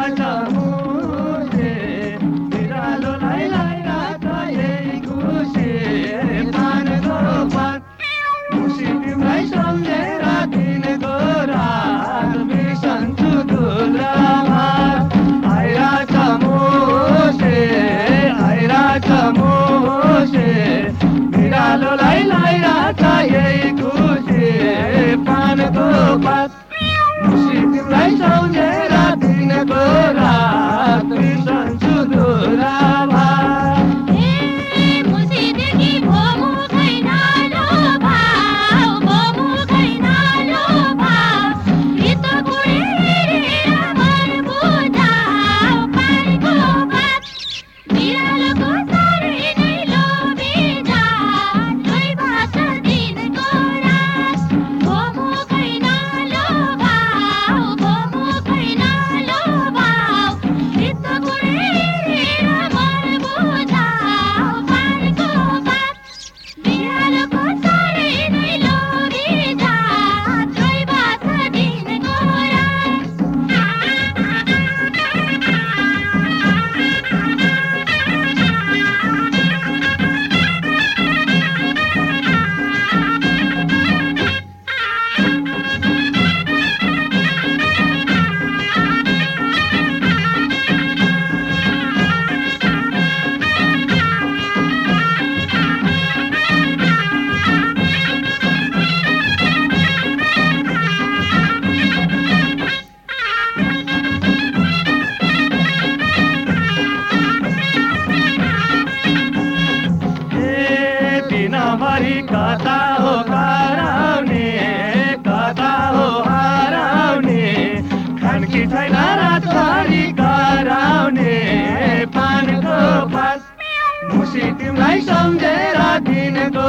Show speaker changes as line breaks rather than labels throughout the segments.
तिमीलाई सम्झेर दिनको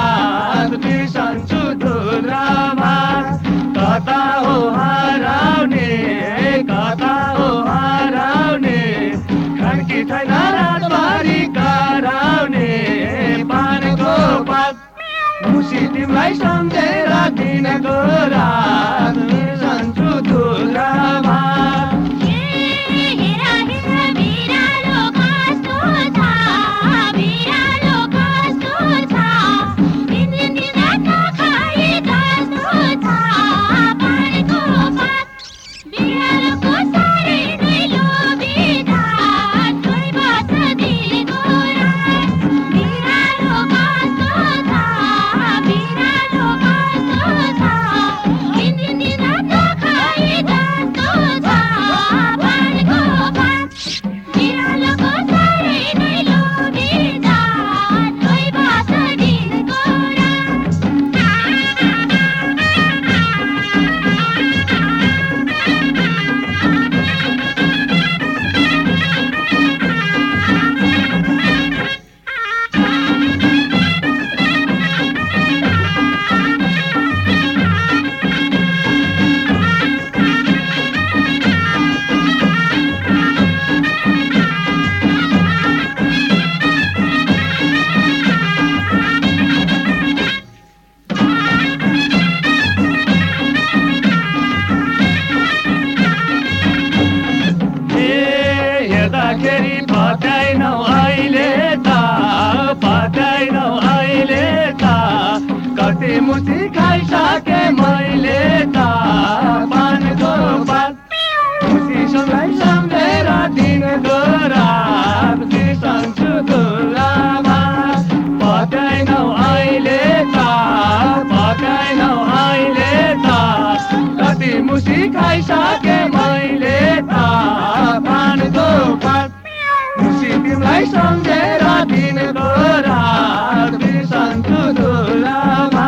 रात बिर्सन्छु धुलामा कता हो हराउने खानकी छैन रातभरि कराउने पानको पात मुसी तिमीलाई सम्झेर दिनको रात बिर्सन्छु धुलामा मुसी खाइसके मैले त पानको पात मुसीसँगै सम्झेर दिनको रात बिर्सन्छु धुलामा पकाइनौ अहिले त कति मुसी खाइसके मैले त पानको पात मुसी तिमीलाई सम्झेर दिनको रात बिर्सन्छु धुलामा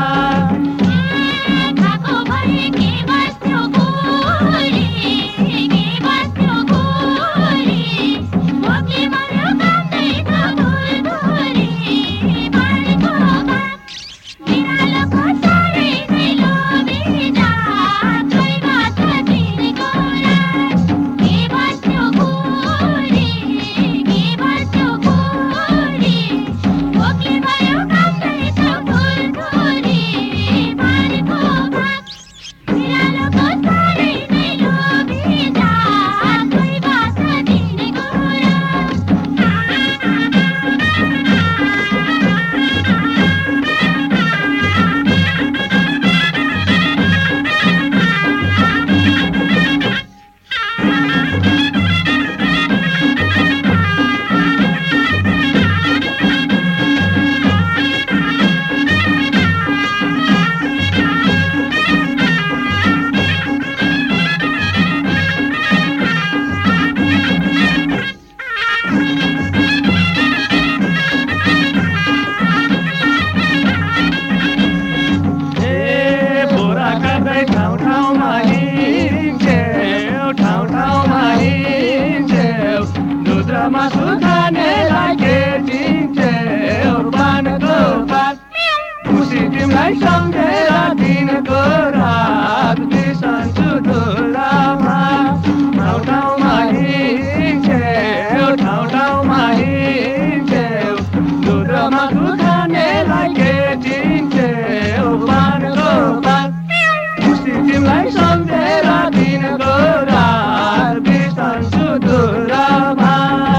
तिमीलाई सम्झेर दिनको रात बिसन्छु धुलामा ठाउँ ठाउँमा हिँड्छेउ ठाउँ ठाउँमा हिँड्छेउ दुधमा दुखानेलाई के दिन्छेउ पानको पात खुसी तिमीलाई सम्झेर दिनको रात बिसन्छु धुलामा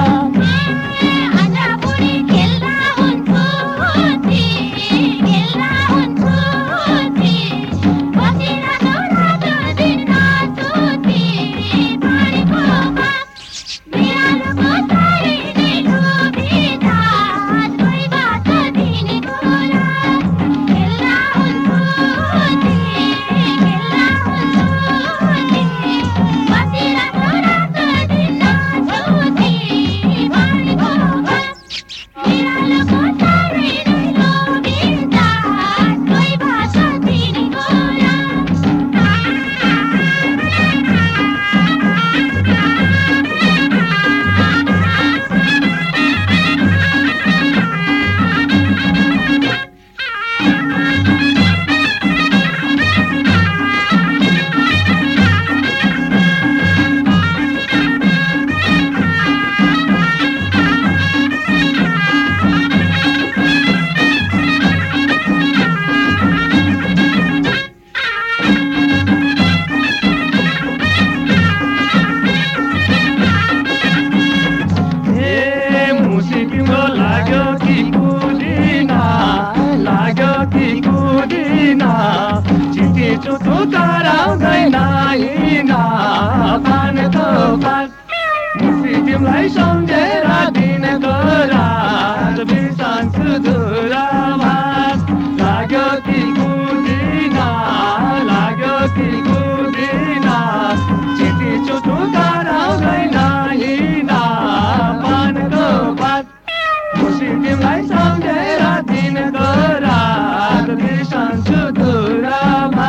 चुटु कराउँदैन हिँड्न पानको पात मुसी तिमीलाई सम्झेर दिनको रात बिसन्छु धुलामा लाग्यो कि कुदिन लाग्यो कि कुदिन चिठी चुटु कराउँदैन हिँड्न पानको पात मुसी तिमीलाई सम्झेर दिनको रात बिसन्छु धुलामा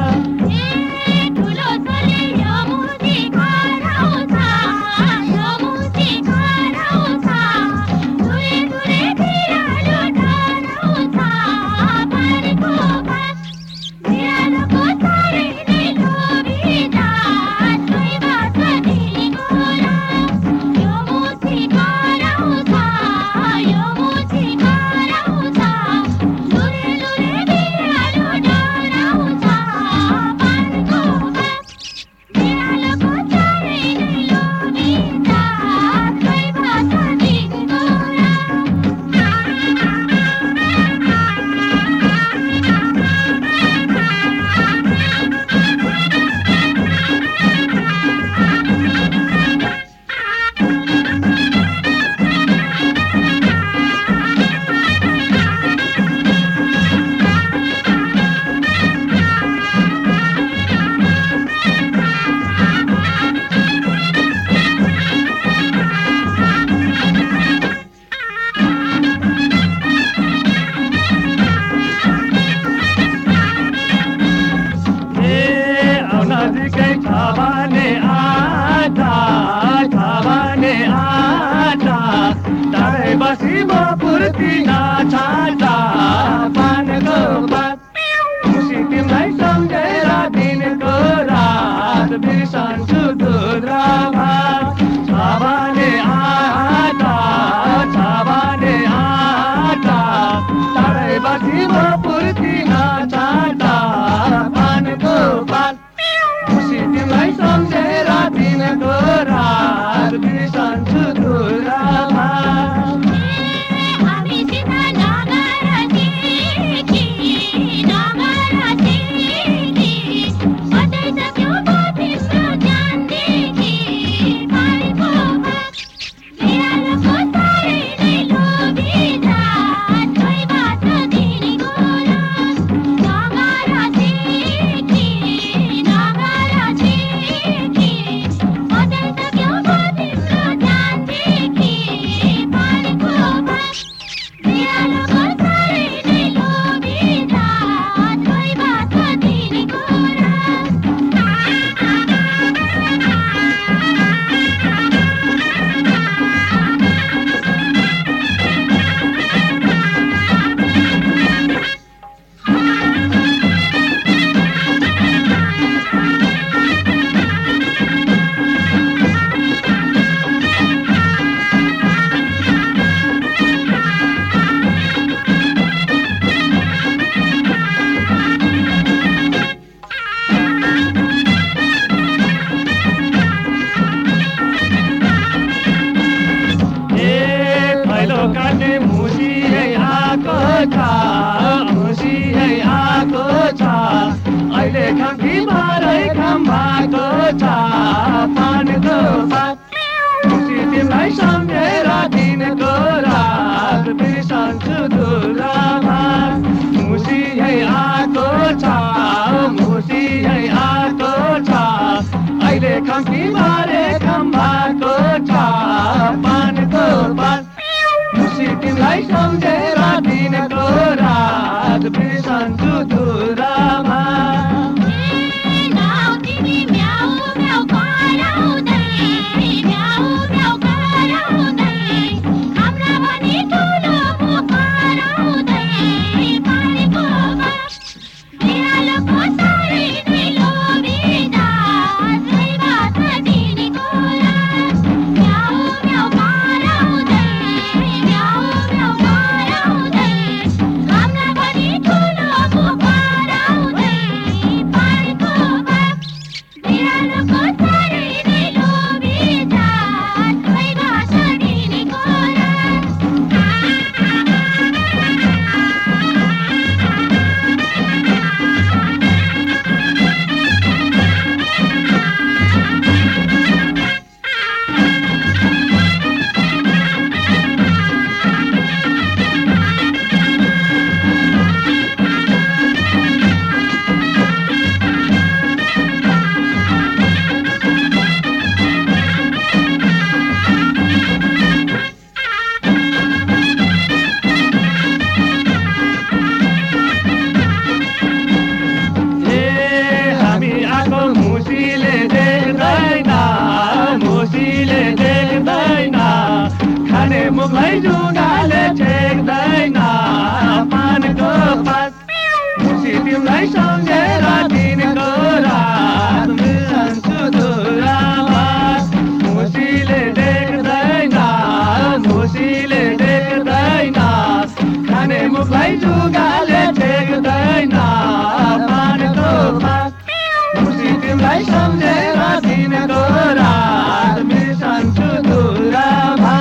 बसी म पुर्ती नाछाटा पानको पात खुसी तिमीलाई सम्झेर दिनको रात बिसन्छु धुलामा छाबाने आटा टाढै बसी म पुर्ती नाछाटा पानको पात खुसी तिमीलाई सम्झेर दिनको रात बिसन्छु धुलामा छ पानको पात मुसी तिमीलाई सम्झेर दिनको रात बिर्सन्छु दुरामा मुसी है आएको छ मुसी है आएको छ अहिले खम्की मारे खम्बाको छ पानको पात मुसी तिमीलाई सम्झेर दिनको रात बिर्सन्छु दुरामा मुखलाई जुगाले छेक्दैन पानको पात मुसी तिमीलाई सम्झेर दिनको रात बिर्सन्छु दुरामा मुसीले देख्दैन खाने मुखलाई जुगाले छेक्दैन पानको पात मुसी तिमीलाई सम्झेर दिनको रात बिर्सन्छु दुरामा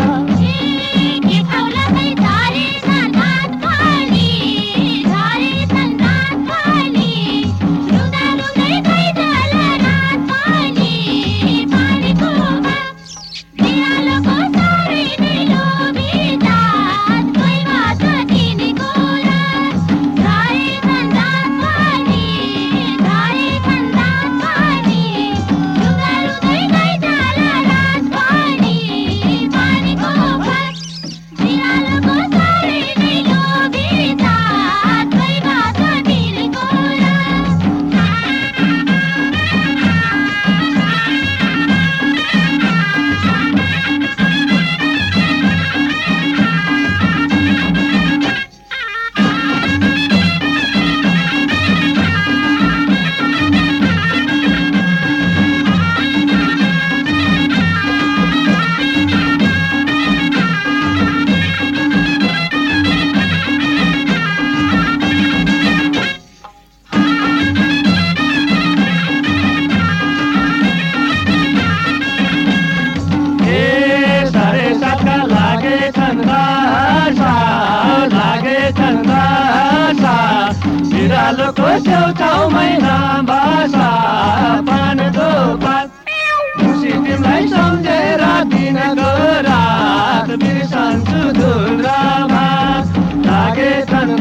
बिरालोको छेउछाउमै नाम्बासा पानको पात मुसी तिमीलाई सम्झेर दिनको रात बिर्सन्छु दुरामा लागेछन्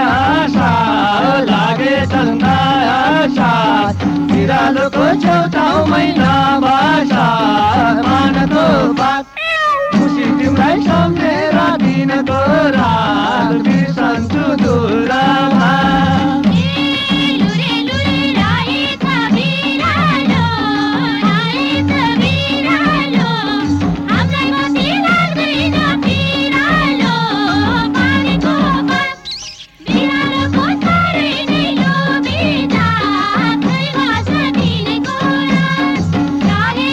आशा बिरालोको छेउछाउमै नाम्बासा पानको पात मुसी तिमीलाई सम्झेर दिनको रात बिर्सन्छु दुरामा
Dale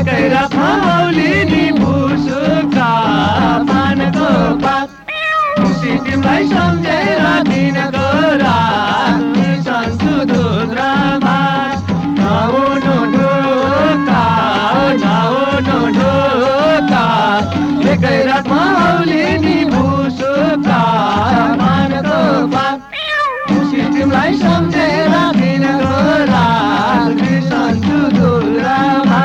एकै रातमा औलिनी भुसुका पानको पात खुसी तिमीलाई सम्झेर दिनको रात बिर्सन्छु धुन्द्रमा नहुनु ढोका नहुनु ढोका एकै रातमा औलिनी भुसुका पानको पात खुसी तिमीलाई सम्झेर दिनको रात बिर्सन्छु धुन्द्रमा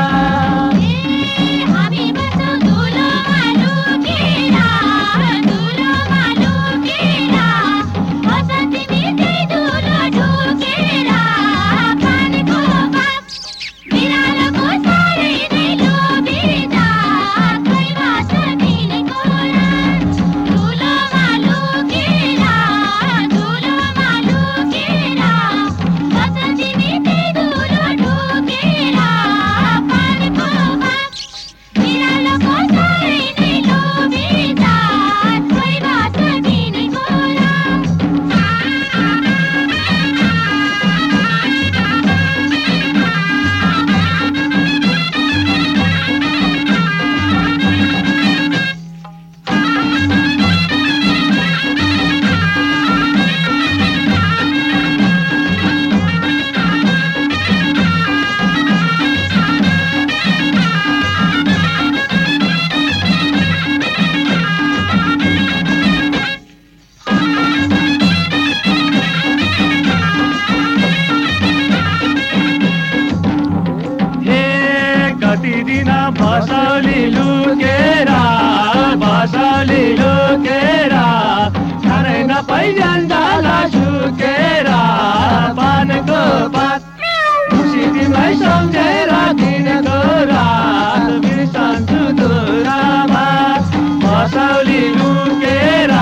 भसौली लुकेर खानै नपाई जान्दाला सुकेर पानको पात खुसी तिमीलाई सम्झेर दिनको रात बिर्सन्छु धुन्द्रमा भसौली लुकेर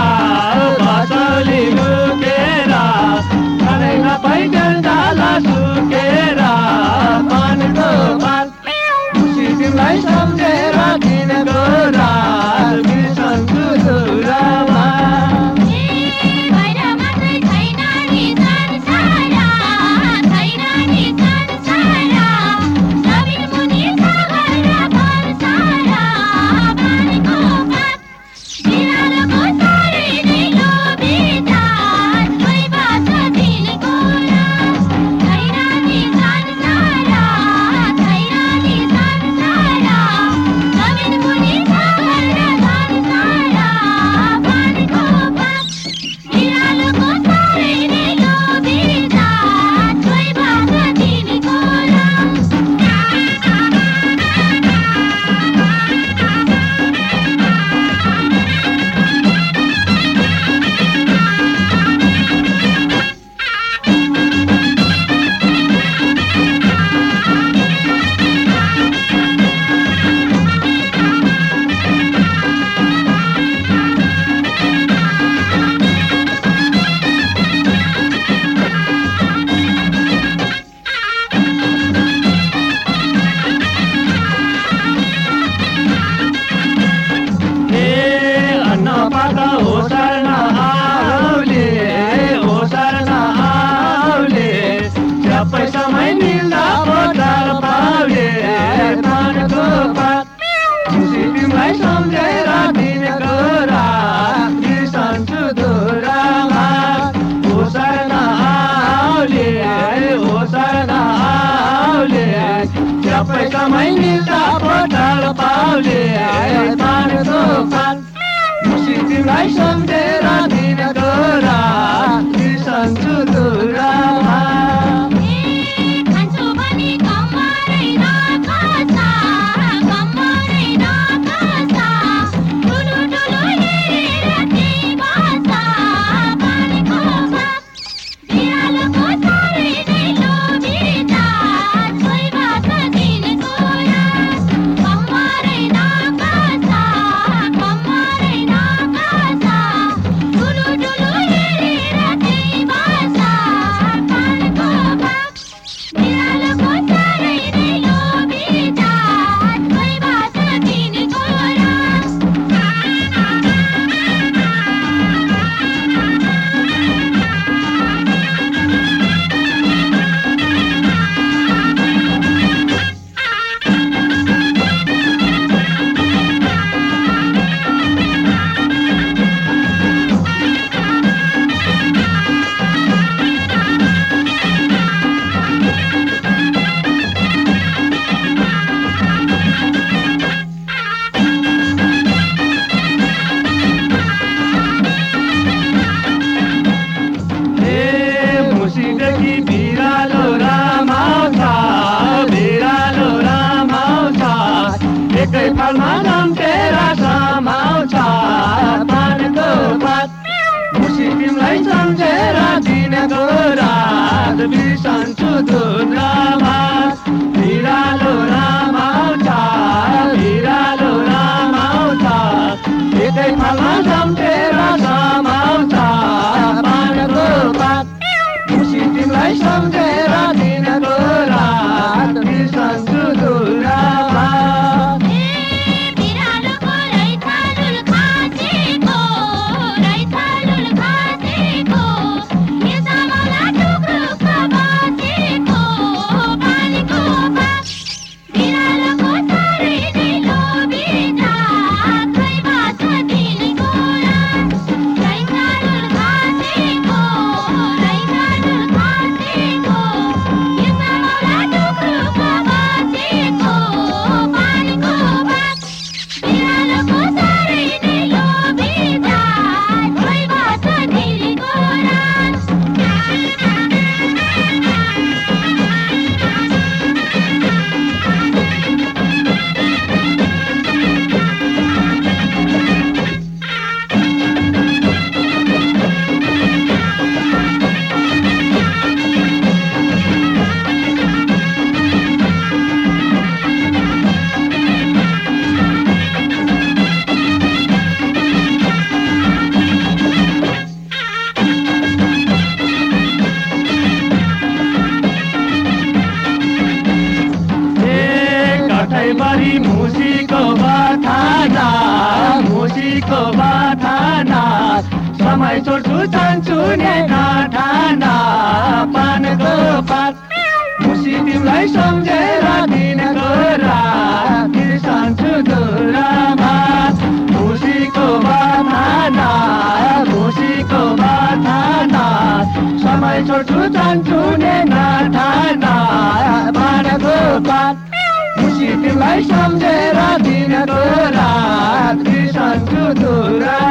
खानै नपाई जान्दाला सुकेर पानको पात खुसी तिमीलाई सम्झेर दिनको रात बिर्सन्छु धुन्द्रमा पैसामै मिल्दा पोटाल पाउले पानको पात खुसी तिमीलाई सम्झेर दिनको रात बिर्सन्छु धुन्द्रमा ओसार नआउले पैसामै मिल्दा पोटाल पाउले पानको पात खुसी तिमीलाई सम्झेर दिनको रात बिर्सन्छु धुन्द्रमा
Bye.
सधैँभरि मुसीको बथाना मुसीको बथाना समय छोड्छु जान्छु ने ठाना पानको पात मुसी तिमीलाई सम्झेर दिनको रात बिर्सन्छु दुरामा मुसीको बथाना मुसीको बथाना समय छोड्छु जान्छु ने ठाना पानको पात मुसी तिमीलाई सम्झेर दिनको रात बिर्सन्छु दुरामा